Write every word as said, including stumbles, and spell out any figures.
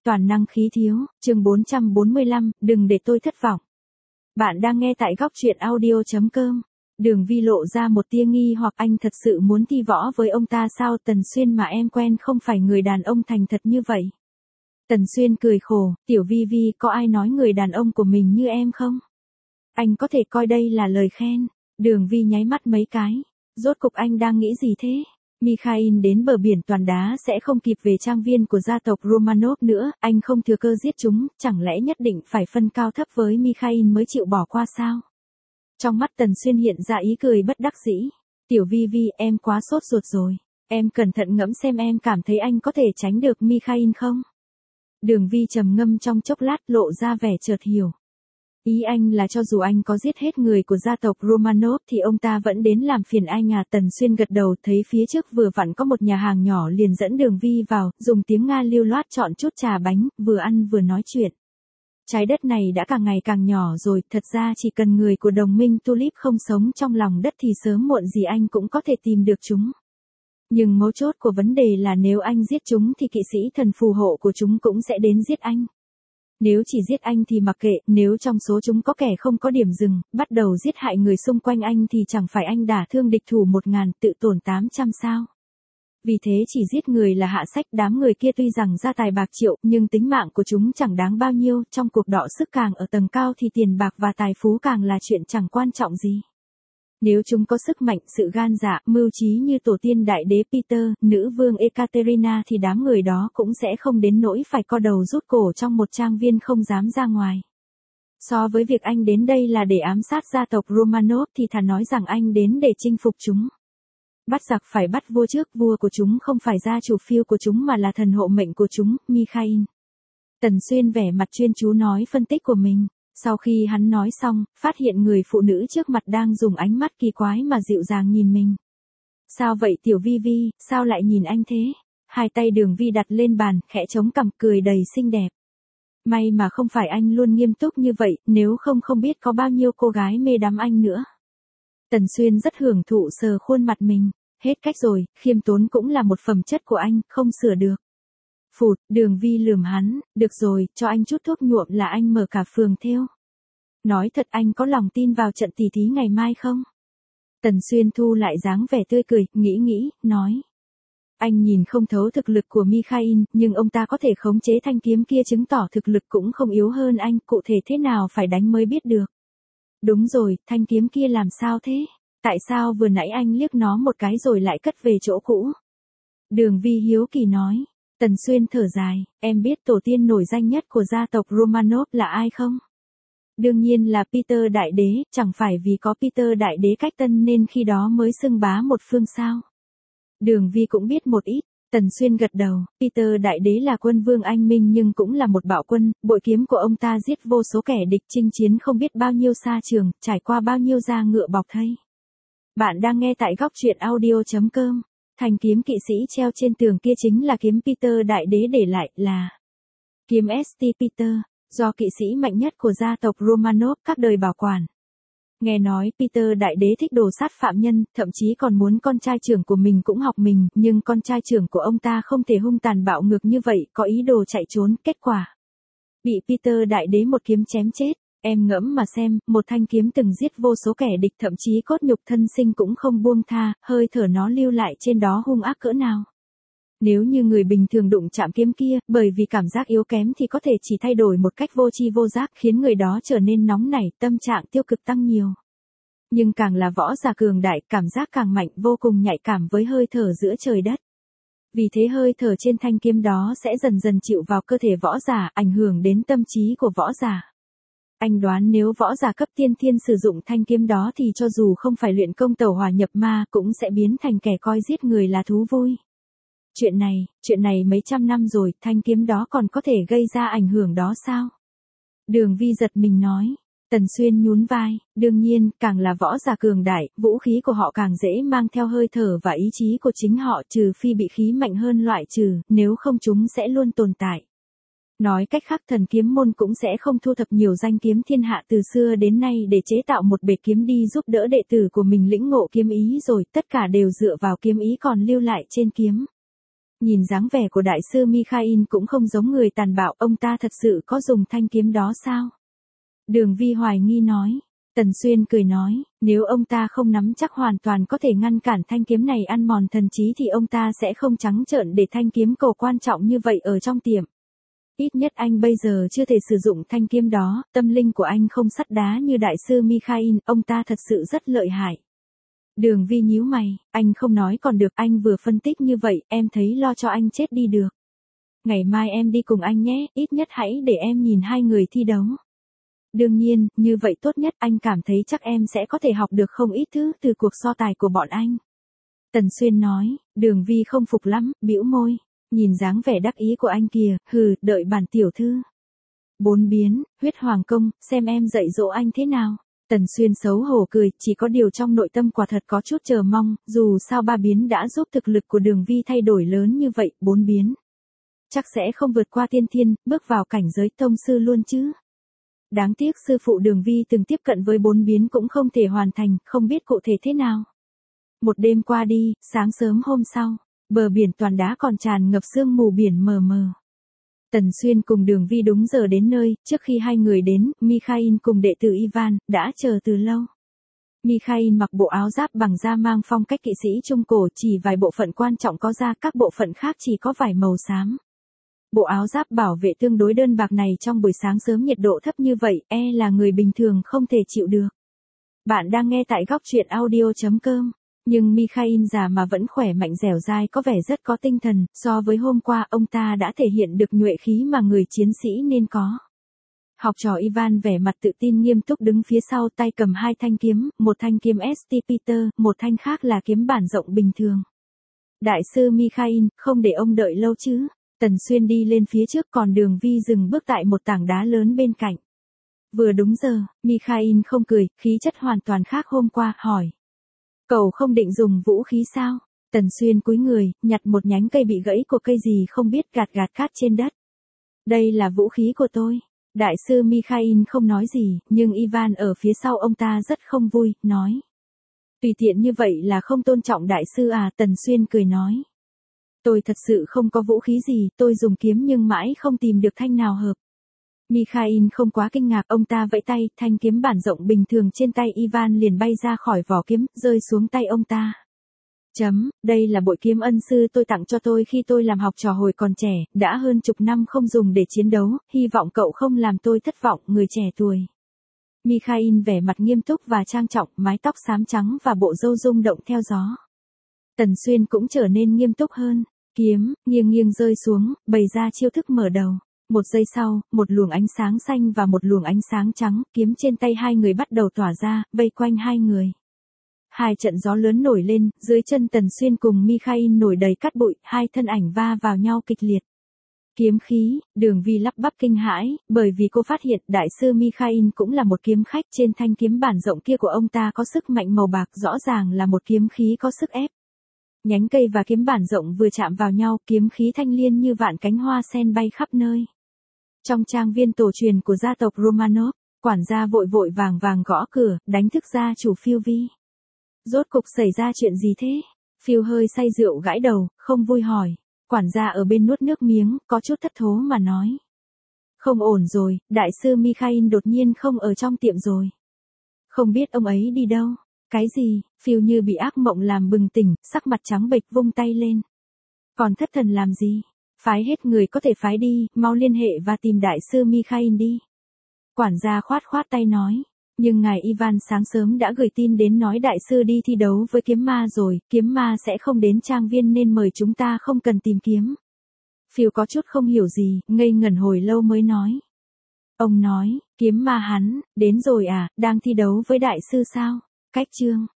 Toàn năng khí thiếu, chương bốn trăm bốn mươi lăm, đừng để tôi thất vọng. Bạn đang nghe tại góc truyện audio chấm com. Đường Vi lộ ra một tia nghi hoặc anh thật sự muốn thi võ với ông ta sao? Tần Xuyên mà em quen không phải người đàn ông thành thật như vậy. Tần Xuyên cười khổ, Tiểu Vi Vi, có ai nói người đàn ông của mình như em không? Anh có thể coi đây là lời khen. Đường Vi nháy mắt mấy cái. Rốt cục anh đang nghĩ gì thế? Mikhail đến bờ biển toàn đá sẽ không kịp về trang viên của gia tộc Romanov nữa, anh không thừa cơ giết chúng, chẳng lẽ nhất định phải phân cao thấp với Mikhail mới chịu bỏ qua sao? Trong mắt Tần Xuyên hiện ra ý cười bất đắc dĩ. Tiểu Vi Vi, em quá sốt ruột rồi. Em cẩn thận ngẫm xem em cảm thấy anh có thể tránh được Mikhail không? Đường Vi trầm ngâm trong chốc lát lộ ra vẻ chợt hiểu. Ý anh là cho dù anh có giết hết người của gia tộc Romanov thì ông ta vẫn đến làm phiền anh à? Tần Xuyên gật đầu, thấy phía trước vừa vặn có một nhà hàng nhỏ liền dẫn Đường Vi vào, dùng tiếng Nga lưu loát chọn chút trà bánh, vừa ăn vừa nói chuyện. Trái đất này đã càng ngày càng nhỏ rồi, thật ra chỉ cần người của đồng minh Tulip không sống trong lòng đất thì sớm muộn gì anh cũng có thể tìm được chúng. Nhưng mấu chốt của vấn đề là nếu anh giết chúng thì kỵ sĩ thần phù hộ của chúng cũng sẽ đến giết anh. Nếu chỉ giết anh thì mặc kệ, nếu trong số chúng có kẻ không có điểm dừng, bắt đầu giết hại người xung quanh anh thì chẳng phải anh đả thương địch thủ một ngàn, tự tổn tám trăm sao? Vì thế chỉ giết người là hạ sách, đám người kia tuy rằng gia tài bạc triệu, nhưng tính mạng của chúng chẳng đáng bao nhiêu, trong cuộc đọ sức càng ở tầng cao thì tiền bạc và tài phú càng là chuyện chẳng quan trọng gì. Nếu chúng có sức mạnh, sự gan dạ, mưu trí như tổ tiên đại đế Peter, nữ vương Ekaterina thì đám người đó cũng sẽ không đến nỗi phải co đầu rút cổ trong một trang viên không dám ra ngoài. So với việc anh đến đây là để ám sát gia tộc Romanov thì thà nói rằng anh đến để chinh phục chúng. Bắt giặc phải bắt vua trước, vua của chúng không phải gia chủ phiêu của chúng mà là thần hộ mệnh của chúng, Mikhail. Tần Xuyên vẻ mặt chuyên chú nói phân tích của mình. Sau khi hắn nói xong, phát hiện người phụ nữ trước mặt đang dùng ánh mắt kỳ quái mà dịu dàng nhìn mình. Sao vậy Tiểu Vi Vi, sao lại nhìn anh thế? Hai tay Đường Vi đặt lên bàn, khẽ chống cằm cười đầy xinh đẹp. May mà không phải anh luôn nghiêm túc như vậy, nếu không không biết có bao nhiêu cô gái mê đắm anh nữa. Tần Xuyên rất hưởng thụ sờ khuôn mặt mình. Hết cách rồi, khiêm tốn cũng là một phẩm chất của anh, không sửa được. Phụt, Đường Vi lườm hắn, được rồi, cho anh chút thuốc nhuộm là anh mở cả phường thêu. Nói thật, anh có lòng tin vào trận tỷ thí ngày mai không? Tần Xuyên thu lại dáng vẻ tươi cười, nghĩ nghĩ, nói. Anh nhìn không thấu thực lực của Mikhail, nhưng ông ta có thể khống chế thanh kiếm kia chứng tỏ thực lực cũng không yếu hơn anh, cụ thể thế nào phải đánh mới biết được. Đúng rồi, thanh kiếm kia làm sao thế? Tại sao vừa nãy anh liếc nó một cái rồi lại cất về chỗ cũ? Đường Vi hiếu kỳ nói. Tần Xuyên thở dài, em biết tổ tiên nổi danh nhất của gia tộc Romanov là ai không? Đương nhiên là Peter Đại Đế, chẳng phải vì có Peter Đại Đế cách tân nên khi đó mới xưng bá một phương sao? Đường Vi cũng biết một ít. Tần Xuyên gật đầu, Peter Đại Đế là quân vương anh minh nhưng cũng là một bạo quân, bội kiếm của ông ta giết vô số kẻ địch, chinh chiến không biết bao nhiêu xa trường, trải qua bao nhiêu da ngựa bọc thây. Bạn đang nghe tại góc truyện audio chấm com. Thanh kiếm kỵ sĩ treo trên tường kia chính là kiếm Peter Đại Đế để lại, là kiếm ét tê Peter, do kỵ sĩ mạnh nhất của gia tộc Romanov các đời bảo quản. Nghe nói Peter Đại Đế thích đồ sát phạm nhân, thậm chí còn muốn con trai trưởng của mình cũng học mình, nhưng con trai trưởng của ông ta không thể hung tàn bạo ngược như vậy, có ý đồ chạy trốn, kết quả bị Peter Đại Đế một kiếm chém chết. Em ngẫm mà xem, một thanh kiếm từng giết vô số kẻ địch, thậm chí cốt nhục thân sinh cũng không buông tha, hơi thở nó lưu lại trên đó hung ác cỡ nào. Nếu như người bình thường đụng chạm kiếm kia, bởi vì cảm giác yếu kém thì có thể chỉ thay đổi một cách vô tri vô giác, khiến người đó trở nên nóng nảy, tâm trạng tiêu cực tăng nhiều. Nhưng càng là võ giả cường đại, cảm giác càng mạnh, vô cùng nhạy cảm với hơi thở giữa trời đất. Vì thế hơi thở trên thanh kiếm đó sẽ dần dần chịu vào cơ thể võ giả, ảnh hưởng đến tâm trí của võ giả. Anh đoán nếu võ giả cấp tiên thiên sử dụng thanh kiếm đó thì cho dù không phải luyện công tẩu hỏa nhập ma cũng sẽ biến thành kẻ coi giết người là thú vui. Chuyện này, chuyện này mấy trăm năm rồi, thanh kiếm đó còn có thể gây ra ảnh hưởng đó sao? Đường Vi giật mình nói. Tần Xuyên nhún vai, đương nhiên, càng là võ giả cường đại, vũ khí của họ càng dễ mang theo hơi thở và ý chí của chính họ, trừ phi bị khí mạnh hơn loại trừ, nếu không chúng sẽ luôn tồn tại. Nói cách khác, thần kiếm môn cũng sẽ không thu thập nhiều danh kiếm thiên hạ từ xưa đến nay để chế tạo một bể kiếm đi giúp đỡ đệ tử của mình lĩnh ngộ kiếm ý rồi, tất cả đều dựa vào kiếm ý còn lưu lại trên kiếm. Nhìn dáng vẻ của đại sư Mikhail cũng không giống người tàn bạo, ông ta thật sự có dùng thanh kiếm đó sao? Đường Vi hoài nghi nói. Tần Xuyên cười nói, nếu ông ta không nắm chắc hoàn toàn có thể ngăn cản thanh kiếm này ăn mòn thần trí thì ông ta sẽ không trắng trợn để thanh kiếm cầu quan trọng như vậy ở trong tiệm. Ít nhất anh bây giờ chưa thể sử dụng thanh kiếm đó, tâm linh của anh không sắt đá như đại sư Mikhail, ông ta thật sự rất lợi hại. Đường Vi nhíu mày, anh không nói còn được, anh vừa phân tích như vậy, em thấy lo cho anh chết đi được. Ngày mai em đi cùng anh nhé, ít nhất hãy để em nhìn hai người thi đấu. Đương nhiên, như vậy tốt nhất, anh cảm thấy chắc em sẽ có thể học được không ít thứ từ cuộc so tài của bọn anh. Tần Xuyên nói, Đường Vi không phục lắm, bĩu môi, nhìn dáng vẻ đắc ý của anh kìa, hừ, đợi bản tiểu thư. Bốn biến, huyết hoàng công, xem em dạy dỗ anh thế nào. Tần Xuyên xấu hổ cười, chỉ có điều trong nội tâm quả thật có chút chờ mong, dù sao ba biến đã giúp thực lực của Đường Vi thay đổi lớn như vậy, bốn biến. Chắc sẽ không vượt qua tiên thiên, bước vào cảnh giới tông sư luôn chứ. Đáng tiếc sư phụ Đường Vi từng tiếp cận với bốn biến cũng không thể hoàn thành, không biết cụ thể thế nào. Một đêm qua đi, sáng sớm hôm sau, bờ biển toàn đá còn tràn ngập sương mù biển mờ mờ. Tần Xuyên cùng Đường Vi đúng giờ đến nơi, trước khi hai người đến, Mikhail cùng đệ tử Ivan, đã chờ từ lâu. Mikhail mặc bộ áo giáp bằng da mang phong cách kỵ sĩ Trung Cổ, chỉ vài bộ phận quan trọng có da, các bộ phận khác chỉ có vải màu xám. Bộ áo giáp bảo vệ tương đối đơn bạc này trong buổi sáng sớm nhiệt độ thấp như vậy, e là người bình thường không thể chịu được. Bạn đang nghe tại góc truyện audio chấm com. Nhưng Mikhail già mà vẫn khỏe mạnh dẻo dai, có vẻ rất có tinh thần, so với hôm qua ông ta đã thể hiện được nhuệ khí mà người chiến sĩ nên có. Học trò Ivan vẻ mặt tự tin nghiêm túc đứng phía sau, tay cầm hai thanh kiếm, một thanh kiếm ét tê Peter, một thanh khác là kiếm bản rộng bình thường. Đại sư Mikhail, không để ông đợi lâu chứ. Tần Xuyên đi lên phía trước, còn Đường Vi dừng bước tại một tảng đá lớn bên cạnh. Vừa đúng giờ, Mikhail không cười, khí chất hoàn toàn khác hôm qua, hỏi. Cậu không định dùng vũ khí sao? Tần Xuyên cúi người, nhặt một nhánh cây bị gãy của cây gì không biết, gạt gạt cát trên đất. Đây là vũ khí của tôi. Đại sư Mikhail không nói gì, nhưng Ivan ở phía sau ông ta rất không vui, nói. Tùy tiện như vậy là không tôn trọng đại sư à? Tần Xuyên cười nói. Tôi thật sự không có vũ khí gì, tôi dùng kiếm nhưng mãi không tìm được thanh nào hợp. Mikhail không quá kinh ngạc, ông ta vẫy tay, thanh kiếm bản rộng bình thường trên tay Ivan liền bay ra khỏi vỏ kiếm, rơi xuống tay ông ta. Chấm, đây là bội kiếm ân sư tôi tặng cho tôi khi tôi làm học trò hồi còn trẻ, đã hơn chục năm không dùng để chiến đấu, hy vọng cậu không làm tôi thất vọng, người trẻ tuổi. Mikhail vẻ mặt nghiêm túc và trang trọng, mái tóc xám trắng và bộ râu rung động theo gió. Tần Xuyên cũng trở nên nghiêm túc hơn, kiếm, nghiêng nghiêng rơi xuống, bày ra chiêu thức mở đầu. Một giây sau, một luồng ánh sáng xanh và một luồng ánh sáng trắng, kiếm trên tay hai người bắt đầu tỏa ra, vây quanh hai người. Hai trận gió lớn nổi lên, dưới chân Tần Xuyên cùng Mikhail nổi đầy cát bụi, hai thân ảnh va vào nhau kịch liệt. Kiếm khí, Đường Vi lắp bắp kinh hãi, bởi vì cô phát hiện đại sư Mikhail cũng là một kiếm khách, trên thanh kiếm bản rộng kia của ông ta có sức mạnh màu bạc, rõ ràng là một kiếm khí có sức ép. Nhánh cây và kiếm bản rộng vừa chạm vào nhau, kiếm khí thanh liên như vạn cánh hoa sen bay khắp nơi. Trong trang viên tổ truyền của gia tộc Romanov, quản gia vội vội vàng vàng gõ cửa, đánh thức gia chủ Phiêu Vi. Rốt cục xảy ra chuyện gì thế? Phiêu hơi say rượu gãi đầu, không vui hỏi. Quản gia ở bên nuốt nước miếng, có chút thất thố mà nói. Không ổn rồi, đại sư Mikhail đột nhiên không ở trong tiệm rồi. Không biết ông ấy đi đâu. Cái gì? Phiêu như bị ác mộng làm bừng tỉnh, sắc mặt trắng bệch vung tay lên. Còn thất thần làm gì? Phái hết người có thể phái đi, mau liên hệ và tìm đại sư Mikhail đi. Quản gia khoát khoát tay nói. Nhưng ngài Ivan sáng sớm đã gửi tin đến nói đại sư đi thi đấu với kiếm ma rồi, kiếm ma sẽ không đến trang viên nên mời chúng ta không cần tìm kiếm. Phiêu có chút không hiểu gì, ngây ngẩn hồi lâu mới nói. Ông nói, kiếm ma hắn, đến rồi à, đang thi đấu với đại sư sao? Cách chương.